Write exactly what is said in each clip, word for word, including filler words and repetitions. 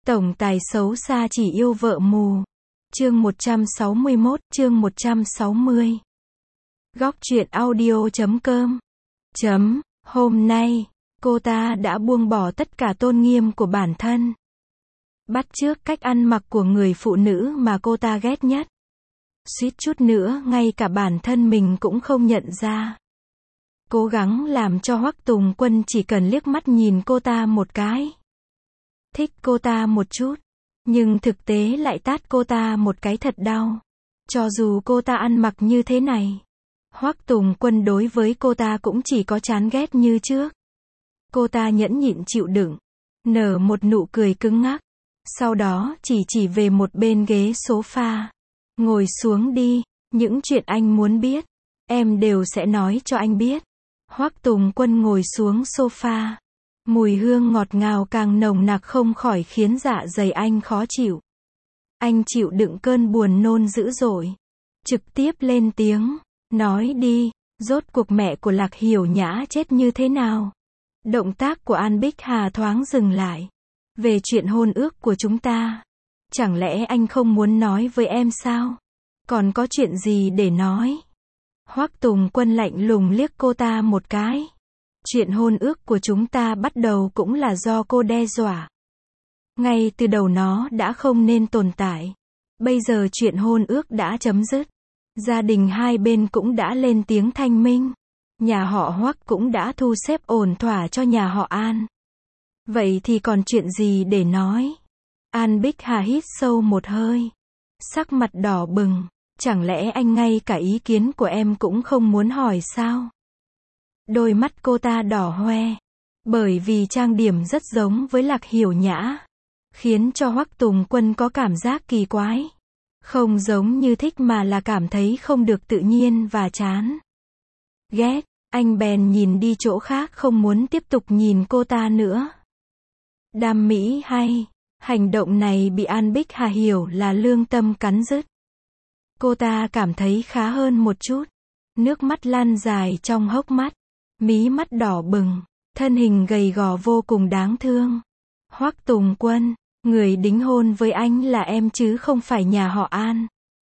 Tổng tài xấu xa chỉ yêu vợ mù. Chương một trăm sáu mươi mốt, chương một trăm sáu mươi. Góc truyện audio chấm com. Chấm, hôm nay, cô ta đã buông bỏ tất cả tôn nghiêm của bản thân. Bắt chước cách ăn mặc của người phụ nữ mà cô ta ghét nhất. Suýt chút nữa ngay cả bản thân mình cũng không nhận ra. Cố gắng làm cho Hoắc Tùng Quân chỉ cần liếc mắt nhìn cô ta một cái. Thích cô ta một chút, nhưng thực tế lại tát cô ta một cái thật đau. Cho dù cô ta ăn mặc như thế này, Hoắc Tùng Quân đối với cô ta cũng chỉ có chán ghét như trước. Cô ta nhẫn nhịn chịu đựng, nở một nụ cười cứng ngắc, sau đó chỉ chỉ về một bên ghế sofa. Ngồi xuống đi, những chuyện anh muốn biết, em đều sẽ nói cho anh biết. Hoắc Tùng Quân ngồi xuống sofa. Mùi hương ngọt ngào càng nồng nặc không khỏi khiến dạ dày anh khó chịu. Anh chịu đựng cơn buồn nôn dữ dội. Trực tiếp lên tiếng, nói đi, rốt cuộc mẹ của Lạc Hiểu Nhã chết như thế nào? Động tác của An Bích Hà thoáng dừng lại. Về chuyện hôn ước của chúng ta. Chẳng lẽ anh không muốn nói với em sao? Còn có chuyện gì để nói? Hoắc Tùng Quân lạnh lùng liếc cô ta một cái. Chuyện hôn ước của chúng ta bắt đầu cũng là do cô đe dọa. Ngay từ đầu nó đã không nên tồn tại. Bây giờ chuyện hôn ước đã chấm dứt. Gia đình hai bên cũng đã lên tiếng thanh minh. Nhà họ Hoắc cũng đã thu xếp ổn thỏa cho nhà họ An. Vậy thì còn chuyện gì để nói? An Bích Hà hít sâu một hơi. Sắc mặt đỏ bừng. Chẳng lẽ anh ngay cả ý kiến của em cũng không muốn hỏi sao? Đôi mắt cô ta đỏ hoe. Bởi vì trang điểm rất giống với Lạc Hiểu Nhã. Khiến cho Hoắc Tùng Quân có cảm giác kỳ quái. Không giống như thích mà là cảm thấy không được tự nhiên và chán. Ghét, anh bèn nhìn đi chỗ khác không muốn tiếp tục nhìn cô ta nữa. Đam mỹ hay, hành động này bị An Bích Hà hiểu là lương tâm cắn rứt. Cô ta cảm thấy khá hơn một chút. Nước mắt lan dài trong hốc mắt. Mí mắt đỏ bừng. Thân hình gầy gò vô cùng đáng thương. Hoắc Tùng Quân, người đính hôn với anh là em chứ không phải nhà họ An.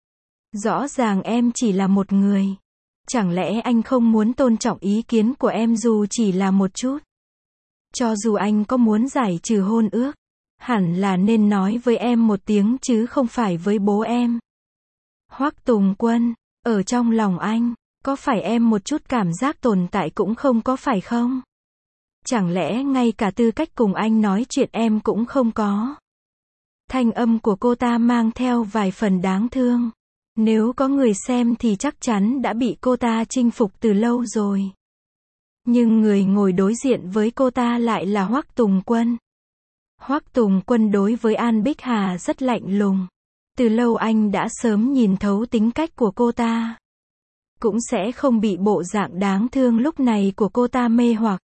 Rõ ràng em chỉ là một người. Chẳng lẽ anh không muốn tôn trọng ý kiến của em dù chỉ là một chút? Cho dù anh có muốn giải trừ hôn ước, hẳn là nên nói với em một tiếng chứ không phải với bố em. Hoắc Tùng Quân, ở trong lòng anh, có phải em một chút cảm giác tồn tại cũng không có phải không? Chẳng lẽ ngay cả tư cách cùng anh nói chuyện em cũng không có? Thanh âm của cô ta mang theo vài phần đáng thương. Nếu có người xem thì chắc chắn đã bị cô ta chinh phục từ lâu rồi. Nhưng người ngồi đối diện với cô ta lại là Hoắc Tùng Quân. Hoắc Tùng Quân đối với An Bích Hà rất lạnh lùng. Từ lâu anh đã sớm nhìn thấu tính cách của cô ta. Cũng sẽ không bị bộ dạng đáng thương lúc này của cô ta mê hoặc.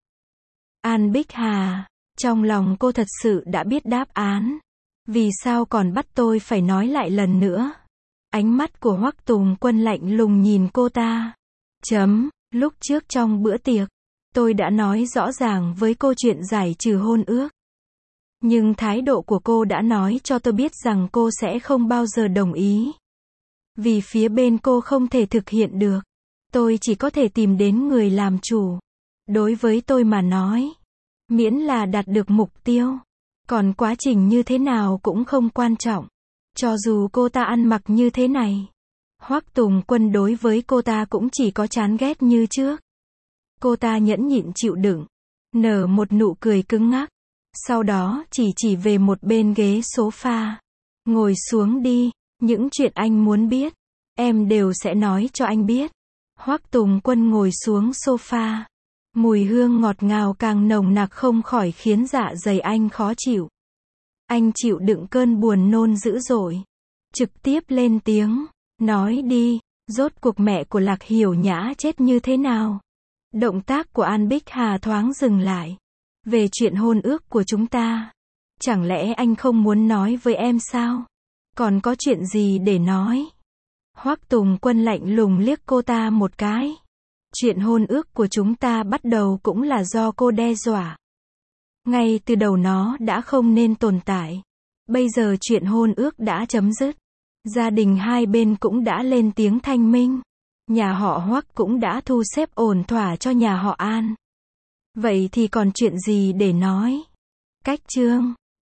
An Bích Hà, trong lòng cô thật sự đã biết đáp án. Vì sao còn bắt tôi phải nói lại lần nữa? Ánh mắt của Hoắc Tùng Quân lạnh lùng nhìn cô ta. Chấm, lúc trước trong bữa tiệc, tôi đã nói rõ ràng với cô chuyện giải trừ hôn ước. Nhưng thái độ của cô đã nói cho tôi biết rằng cô sẽ không bao giờ đồng ý. Vì phía bên cô không thể thực hiện được. Tôi chỉ có thể tìm đến người làm chủ. Đối với tôi mà nói, miễn là đạt được mục tiêu, còn quá trình như thế nào cũng không quan trọng. Cho dù cô ta ăn mặc như thế này, Hoắc Tùng Quân đối với cô ta cũng chỉ có chán ghét như trước. Cô ta nhẫn nhịn chịu đựng, nở một nụ cười cứng ngắc, sau đó chỉ chỉ về một bên ghế sofa. Ngồi xuống đi, những chuyện anh muốn biết, em đều sẽ nói cho anh biết. Hoắc Tùng Quân ngồi xuống sofa. Mùi hương ngọt ngào càng nồng nặc không khỏi khiến dạ dày anh khó chịu. Anh chịu đựng cơn buồn nôn dữ dội. Trực tiếp lên tiếng, nói đi, rốt cuộc mẹ của Lạc Hiểu Nhã chết như thế nào? Động tác của An Bích Hà thoáng dừng lại. Về chuyện hôn ước của chúng ta. Chẳng lẽ anh không muốn nói với em sao? Còn có chuyện gì để nói? Hoắc Tùng Quân lạnh lùng liếc cô ta một cái. Chuyện hôn ước của chúng ta bắt đầu cũng là do cô đe dọa. Ngay từ đầu nó đã không nên tồn tại. Bây giờ chuyện hôn ước đã chấm dứt. Gia đình hai bên cũng đã lên tiếng thanh minh. Nhà họ Hoắc cũng đã thu xếp ổn thỏa cho nhà họ An. Vậy thì còn chuyện gì để nói? Cách chương